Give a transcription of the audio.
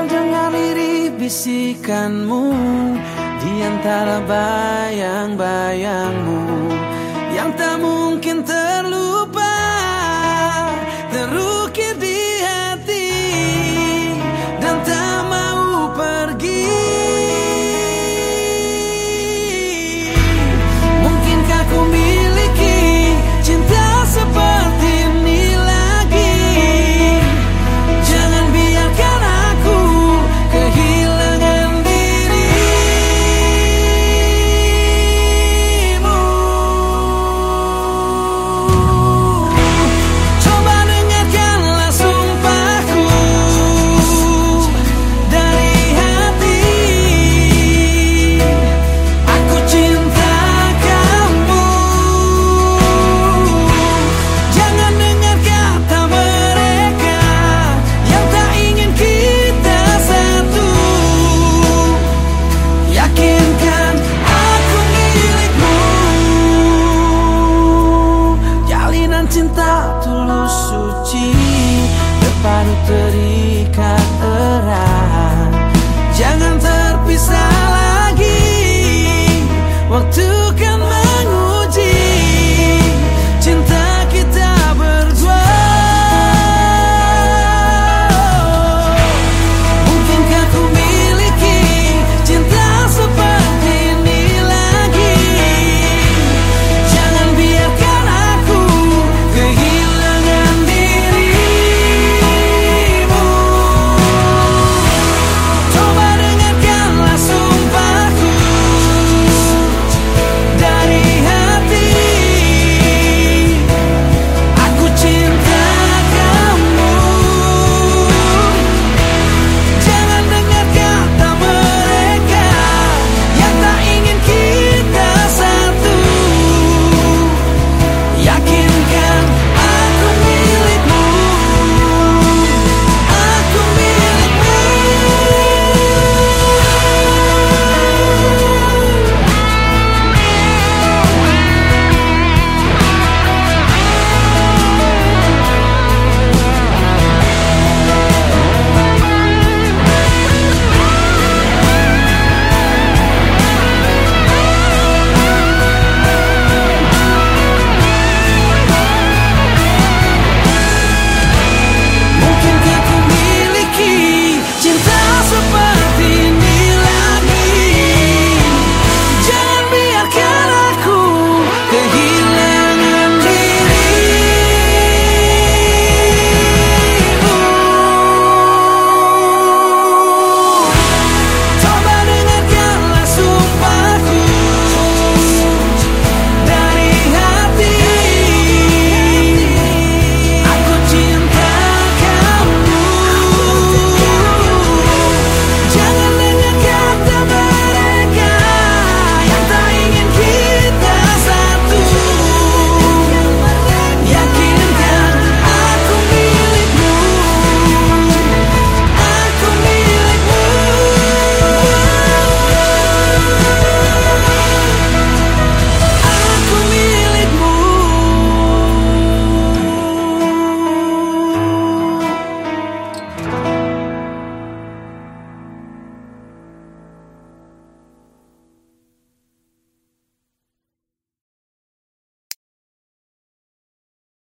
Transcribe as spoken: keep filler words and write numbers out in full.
Terdengar lirih bisikanmu di antara bayang-bayangmu yang tak mungkin terlupa, terukir di hati dan tak mau pergi. Mungkinkah ku miliki cinta seperti ini lagi? Jangan biarkan aku kehilangan dirimu. Coba dengarkanlah sumpahku dari hati. Aku cinta kamu. Jangan dengar kata mereka yang tak ingin kita satu. Yakinkan aku milikmu. Jalinan cinta tulus suci terpadu terikat erat. Jangan